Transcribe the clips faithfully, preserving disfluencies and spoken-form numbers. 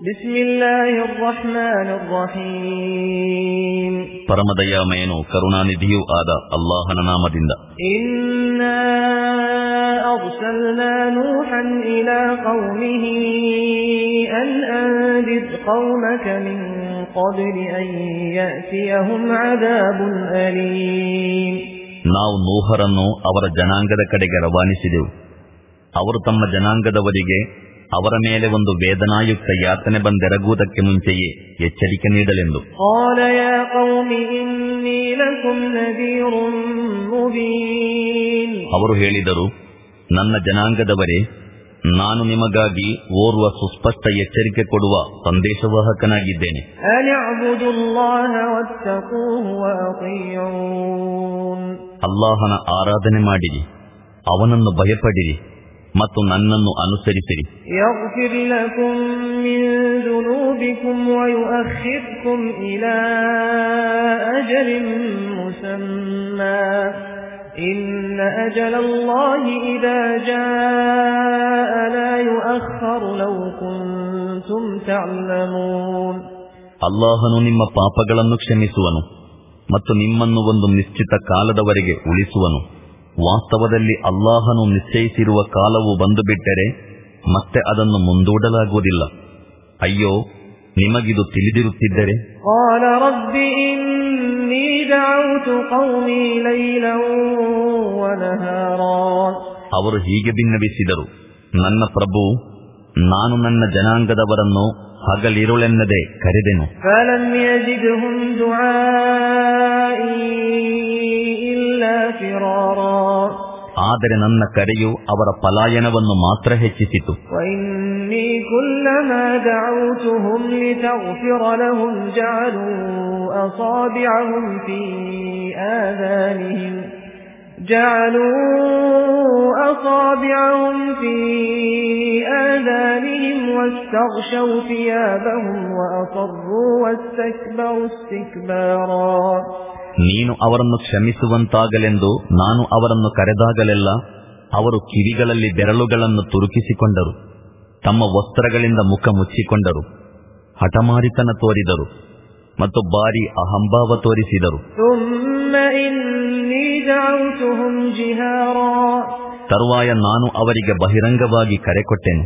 ಬಿಸ್ಮಿಲ್ಲಾಹಿರ್ ರಹ್ಮಾನಿರ್ ರಹೀಮ್. ಪರಮದಯಾಮಯನು ಕರುಣಾನಿಧಿಯೂ ಆದ ಅಲ್ಲಾಹನ ನಾಮದಿಂದ. ಇನ್ನಾ ಅರ್ಸಲ್ನಾ ನೂಹನ್ ಇಲಾ ಕೌಮಿಹಿ ಅನ್ ಅಂದಿರ್ ಕೌಮಕ ಮಿನ್ क़ब्ल ಅನ್ ಯಅತಿಯಹುಂ ಅದಾಬುನ್ ಅಲೀಮ್. ನಾವು ನೂಹರನ್ನು ಅವರ ಜನಾಂಗದ ಕಡೆಗೆ ರವಾನಿಸಿದೆವು. ಅವರು ತಮ್ಮ ಜನಾಂಗದವರಿಗೆ ಅವರ ಮೇಲೆ ಒಂದು ವೇದನಾಯುಕ್ತ ಯಾತನೆ ಬಂದೆರಗುವುದಕ್ಕೆ ಮುಂಚೆಯೇ ಎಚ್ಚರಿಕೆ ನೀಡಲೆಂದು. ಅವರು ಹೇಳಿದರು, ನನ್ನ ಜನಾಂಗದವರೇ, ನಾನು ನಿಮಗಾಗಿ ಓರ್ವ ಸುಸ್ಪಷ್ಟ ಎಚ್ಚರಿಕೆ ಕೊಡುವ ಸಂದೇಶವಾಹಕನಾಗಿದ್ದೇನೆ. ಅಲ್ಲಾಹನ ಆರಾಧನೆ ಮಾಡಿರಿ, ಅವನನ್ನು ಭಯಪಡಿರಿ ಮತ್ತು ನನ್ನನ್ನು ಅನುಸರಿಸಿರಿ. ಯಗ್ಫಿರ್ ಲಕುಂ ಮಿನ್ ದುನೂಬಿಕುಂ ವಯುಅಖಿರ್ಕುಂ ಇಲಾ ಅಜಲಿನ್ ಮುಸಮ್ಮಾ ಇನ್ನ ಅಜಲಲ್ಲಾಹಿ ಇದಾ ಜಾಅ ಲಾ ಯುಅಖರು ಲೌ ಕುಂತುಂ ತಅಲಮೂನ್. ಅಲ್ಲಾಹನು ನಿಮ್ಮ ಪಾಪಗಳನ್ನು ಕ್ಷಮಿಸುವನು ಮತ್ತು ನಿಮ್ಮನ್ನು ಒಂದು ನಿಶ್ಚಿತ ಕಾಲದವರೆಗೆ ಉಳಿಸುವನು. ವಾಸ್ತವದಲ್ಲಿ ಅಲ್ಲಾಹನು ನಿಶ್ಚಯಿಸಿರುವ ಕಾಲವು ಬಂದು ಬಿಟ್ಟರೆ ಮತ್ತೆ ಅದನ್ನು ಮುಂದೂಡಲಾಗುವುದಿಲ್ಲ. ಅಯ್ಯೋ, ನಿಮಗಿದು ತಿಳಿದಿರುತ್ತಿದ್ದರೆ. ಅವರು ಹೀಗೆ ಭಿನ್ನವಿಸಿದರು, ನನ್ನ ಪ್ರಭು, ನಾನು ನನ್ನ ಜನಾಂಗದವರನ್ನು ಹಗಲಿರುಳೆನ್ನದೆ ಕರೆದೆನು. ಆದರೆ ನನ್ನ ಕರೆಯು ಅವರ ಪಲಾಯನವನ್ನು ಮಾತ್ರ ಹೆಚ್ಚಿಸಿತು. جعلوا أصابعهم في آذانهم واستغشوا ثيابهم وأصروا واستكبروا استكبارا. ನೀನು ಅವರನ್ನು ಕ್ಷಮಿಸುವಂತಾಗಲೆಂದು ನಾನು ಅವರನ್ನು ಕರೆದಾಗಲೆಲ್ಲ ಅವರು ಕಿವಿಗಳಲ್ಲಿ ಬೆರಳುಗಳನ್ನು ತುರುಕಿಸಿಕೊಂಡರು, ತಮ್ಮ ವಸ್ತ್ರಗಳಿಂದ ಮುಖ ಮುಚ್ಚಿಕೊಂಡರು, ಹಠಮಾರಿತನ ತೋರಿದರು ಮತ್ತು ಭಾರಿ ಅಹಂಭಾವ ತೋರಿಸಿದರು. ತರುವಾಯ ನಾನು ಅವರಿಗೆ ಬಹಿರಂಗವಾಗಿ ಕರೆ ಕೊಟ್ಟೆನು.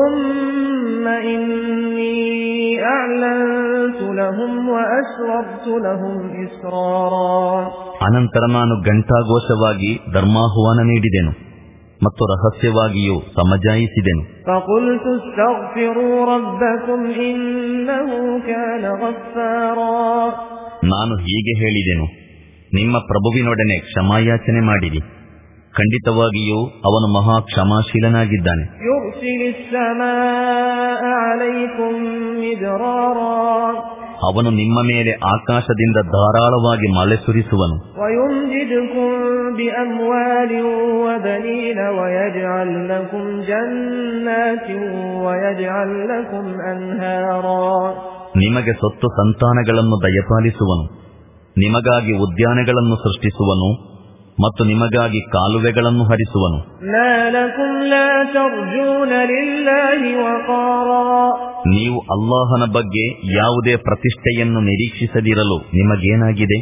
ಅನಂತರ ನಾನು ಘಂಟಾಘೋಷವಾಗಿ ಧರ್ಮಾಹ್ವಾನ ನೀಡಿದೆನು ಮತ್ತು ರಹಸ್ಯವಾಗಿಯೂ ಸಮಜಾಯಿಸಿದೆನು. ನಾನು ಹೀಗೆ ಹೇಳಿದೆನು, ನಿಮ್ಮ ಪ್ರಭುವಿನೊಡನೆ ಕ್ಷಮಾಯಾಚನೆ ಮಾಡಿರಿ, ಖಂಡಿತವಾಗಿಯೂ ಅವನು ಮಹಾ ಕ್ಷಮಾಶೀಲನಾಗಿದ್ದಾನೆ. ಅವನು ನಿಮ್ಮ ಮೇಲೆ ಆಕಾಶದಿಂದ ಧಾರಾಳವಾಗಿ ಮಳೆ ಸುರಿಸುವನು. ನಿಮಗೆ ಸೊತ್ತು ಸಂತಾನಗಳನ್ನು ದಯಪಾಲಿಸುವನು, ನಿಮಗಾಗಿ ಉದ್ಯಾನಗಳನ್ನು ಸೃಷ್ಟಿಸುವನು ಮತ್ತು ನಿಮಗಾಗಿ ಕಾಲುವೆಗಳನ್ನು ಹರಿಸುವನು. ನೀವು ಅಲ್ಲಾಹನ ಬಗ್ಗೆ ಯಾವುದೇ ಪ್ರತಿಷ್ಠೆಯನ್ನು ನಿರೀಕ್ಷಿಸದಿರಲು ನಿಮಗೇನಾಗಿದೆ?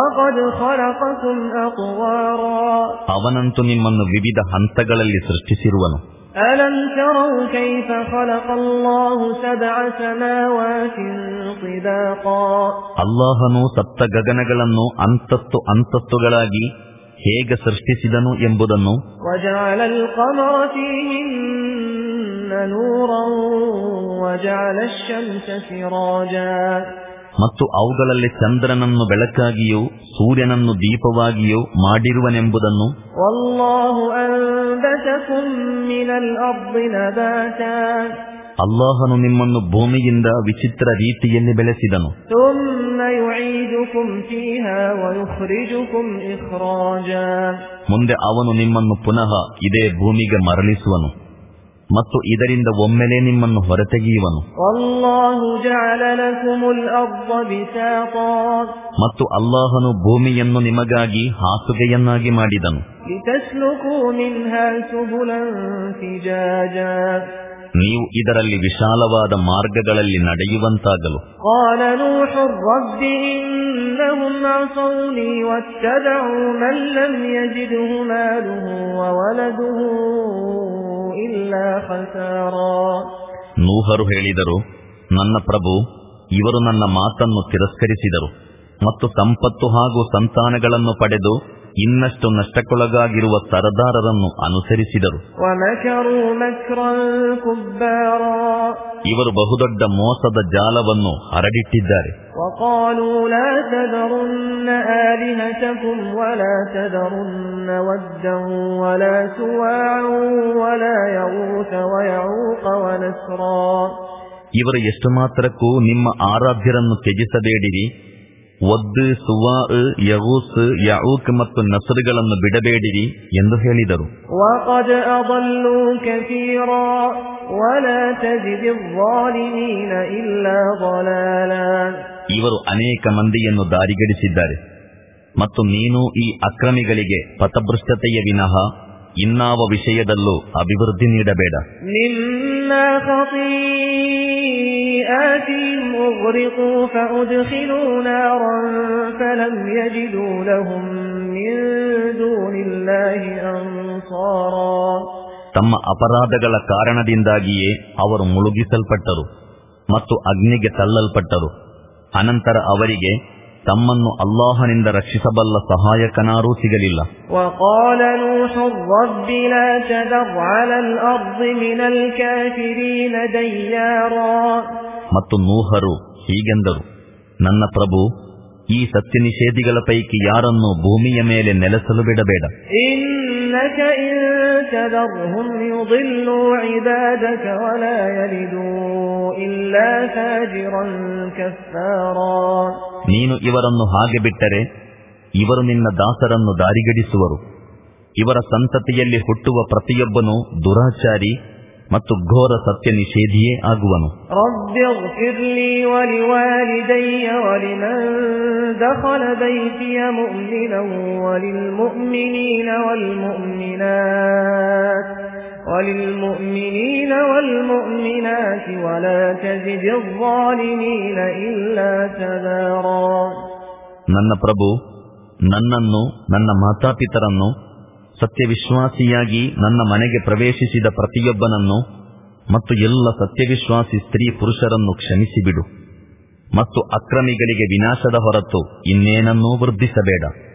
ಅವನಂತೂ ನಿಮ್ಮನ್ನು ವಿವಿಧ ಹಂತಗಳಲ್ಲಿ ಸೃಷ್ಟಿಸಿರುವನು. ಅಲಂ ತರೌ ಕೈಫ ಖಲಕಲ್ಲಾಹು ಸಬ್ಅ ಸಮಾವಾತಿನ್ ತಿಬಾಕಾ. ಅಲ್ಲಾಹನು ಸಪ್ತ ಗಗನಗಳನ್ನು ಅಂತಸ್ತು ಅಂತಸ್ತುಗಳಾಗಿ ಹೇಗೆ ಸೃಷ್ಟಿಸಿದನು ಎಂಬುದನ್ನು, ವಜಅಲಲ್ ಕಮರ ಫೀಹಿನ್ನ ನೂರನ್ ವಜಅಲ ಅಶ್-ಶಮ್ಸ ಸಿರಾಜಾ. ಮತ್ತು ಅವುಗಳಲ್ಲಿ ಚಂದ್ರನನ್ನು ಬೆಳಕಾಗಿಯೂ ಸೂರ್ಯನನ್ನು ದೀಪವಾಗಿಯೂ ಮಾಡಿರುವನೆಂಬುದನ್ನು, ವಲ್ಲಾಹು ಅಂಬತಕುಂ ಮಿನಲ್ ಅರ್ದಿ ನಬಾತಾ. ಅಲ್ಲಾಹನು ನಿಮ್ಮನ್ನು ಭೂಮಿಯಿಂದ ವಿಚಿತ್ರ ರೀತಿಯಲ್ಲಿ ಬೆಳೆಸಿದನು. ಥುಮ್ಮ ಯುഈದುಕುಂ ಫೀಹಾ ವಯುಖ್ರಿಜುಕುಂ ಇಖ್ರಾಜಾ. ಮುಂದೆ ಅವನು ನಿಮ್ಮನ್ನು ಪುನಃ ಇದೇ ಭೂಮಿಗೆ ಮರಳಿಸುವನು ಮತ್ತು ಇದರಿಂದ ಒಮ್ಮೆಲೇ ನಿಮ್ಮನ್ನು ಹೊರತೆಗೆಯುವನು. ವಲ್ಲಾಹು ಜಅಲ ಲಕುಮುಲ್ ಅರ್ದ ಬಿಸಾತಾ. ಮತ್ತು ಅಲ್ಲಾಹನು ಭೂಮಿಯನ್ನು ನಿಮಗಾಗಿ ಹಾಸುಗೆಯನ್ನಾಗಿ ಮಾಡಿದನು. ಲಿತಸ್ಲುಕು ಮಿನ್ಹಾ ಸುಬುಲನ್ ಫಿಜಾಜಾ. ನೀವು ಇದರಲ್ಲಿ ವಿಶಾಲವಾದ ಮಾರ್ಗಗಳಲ್ಲಿ ನಡೆಯುವಂತಾಗಲು. قال نوح رب إنهم عصوني واتبعوا من لم يجده ماله وولده إلا خسارا. ನೂಹರು ಹೇಳಿದರು, ನನ್ನ ಪ್ರಭು, ಇವರು ನನ್ನ ಮಾತನ್ನು ತಿರಸ್ಕರಿಸಿದರು ಮತ್ತು ಸಂಪತ್ತು ಹಾಗೂ ಸಂತಾನಗಳನ್ನು ಪಡೆದು ಇನ್ನಷ್ಟು ನಷ್ಟಕ್ಕೊಳಗಾಗಿರುವ ಸರದಾರರನ್ನು ಅನುಸರಿಸಿದರು. ಇವರು ಬಹುದೊಡ್ಡ ಮೋಸದ ಜಾಲವನ್ನು ಹರಡಿಟ್ಟಿದ್ದಾರೆ. ಇವರು ಎಷ್ಟು ಮಾತ್ರಕ್ಕೂ ನಿಮ್ಮ ಆರಾಧ್ಯರನ್ನು ತ್ಯಜಿಸಬೇಡಿರಿ, ವದ್, ಸುವಾ, ಯಗೂಸ್, ಯಊಕ್ ಮತ್ತು ನಸ್ರುಗಳನ್ನು ಬಿಡಬೇಡಿರಿ ಎಂದು ಹೇಳಿದರು. ಇವರು ಅನೇಕ ಮಂದಿಯನ್ನು ದಾರಿಗಡಿಸಿದ್ದಾರೆ ಮತ್ತು ನೀನು ಈ ಅಕ್ರಮಿಗಳಿಗೆ ಪಥಭ್ರಷ್ಟತೆಯ ವಿನಃ ಇನ್ನಾವ ವಿಷಯದಲ್ಲೂ ಅಭಿವೃದ್ಧಿ ನೀಡಬೇಡ. ತಮ್ಮ ಅಪರಾಧಗಳ ಕಾರಣದಿಂದಾಗಿಯೇ ಅವರು ಮುಳುಗಿಸಲ್ಪಟ್ಟರು ಮತ್ತು ಅಗ್ನಿಗೆ ತಳ್ಳಲ್ಪಟ್ಟರು. ಅನಂತರ ಅವರಿಗೆ ತಮ್ಮನ್ನು ಅಲ್ಲಾಹನಿಂದ ರಕ್ಷಿಸಬಲ್ಲ ಸಹಾಯಕನಾರೂ ಸಿಗಲಿಲ್ಲ. ಮತ್ತು ನೂಹರು ಹೀಗೆಂದರು, ನನ್ನ ಪ್ರಭು, ಈ ಸತ್ಯ ನಿಷೇಧಿಗಳ ಪೈಕಿ ಯಾರನ್ನೂ ಭೂಮಿಯ ಮೇಲೆ ನೆಲೆಸಲು ಬಿಡಬೇಡ. ನೀನು ಇವರನ್ನು ಹಾಗೆ ಬಿಟ್ಟರೆ ಇವರು ನಿನ್ನ ದಾಸರನ್ನು ದಾರಿಗಡಿಸುವರು. ಇವರ ಸಂತತಿಯಲ್ಲಿ ಹುಟ್ಟುವ ಪ್ರತಿಯೊಬ್ಬನೂ ದುರಾಚಾರಿ ಮತ್ತು ಘೋರ ಸತ್ಯ ನಿಷೇಧಿಯೇ ಆಗುವನು. وَلِلْمُؤْمِنِينَ وَالْمُؤْمِنَاتِ وَلَا تَزِدِ الظَّالِمِينَ إِلَّا تَبَارًا. ನನ್ನ ಪ್ರಭು, ನನ್ನನ್ನು, ನನ್ನ ಮಾತಾಪಿತರನ್ನು, ಸತ್ಯವಿಶ್ವಾಸಿಯಾಗಿ ನನ್ನ ಮನೆಗೆ ಪ್ರವೇಶಿಸಿದ ಪ್ರತಿಯೊಬ್ಬನನ್ನು ಮತ್ತು ಎಲ್ಲ ಸತ್ಯವಿಶ್ವಾಸಿ ಸ್ತ್ರೀ ಪುರುಷರನ್ನು ಕ್ಷಮಿಸಿಬಿಡು ಮತ್ತು ಅಕ್ರಮಿಗಳಿಗೆ ವಿನಾಶದ ಹೊರತು ಇನ್ನೇನನ್ನೂ ವೃದ್ಧಿಸಬೇಡ.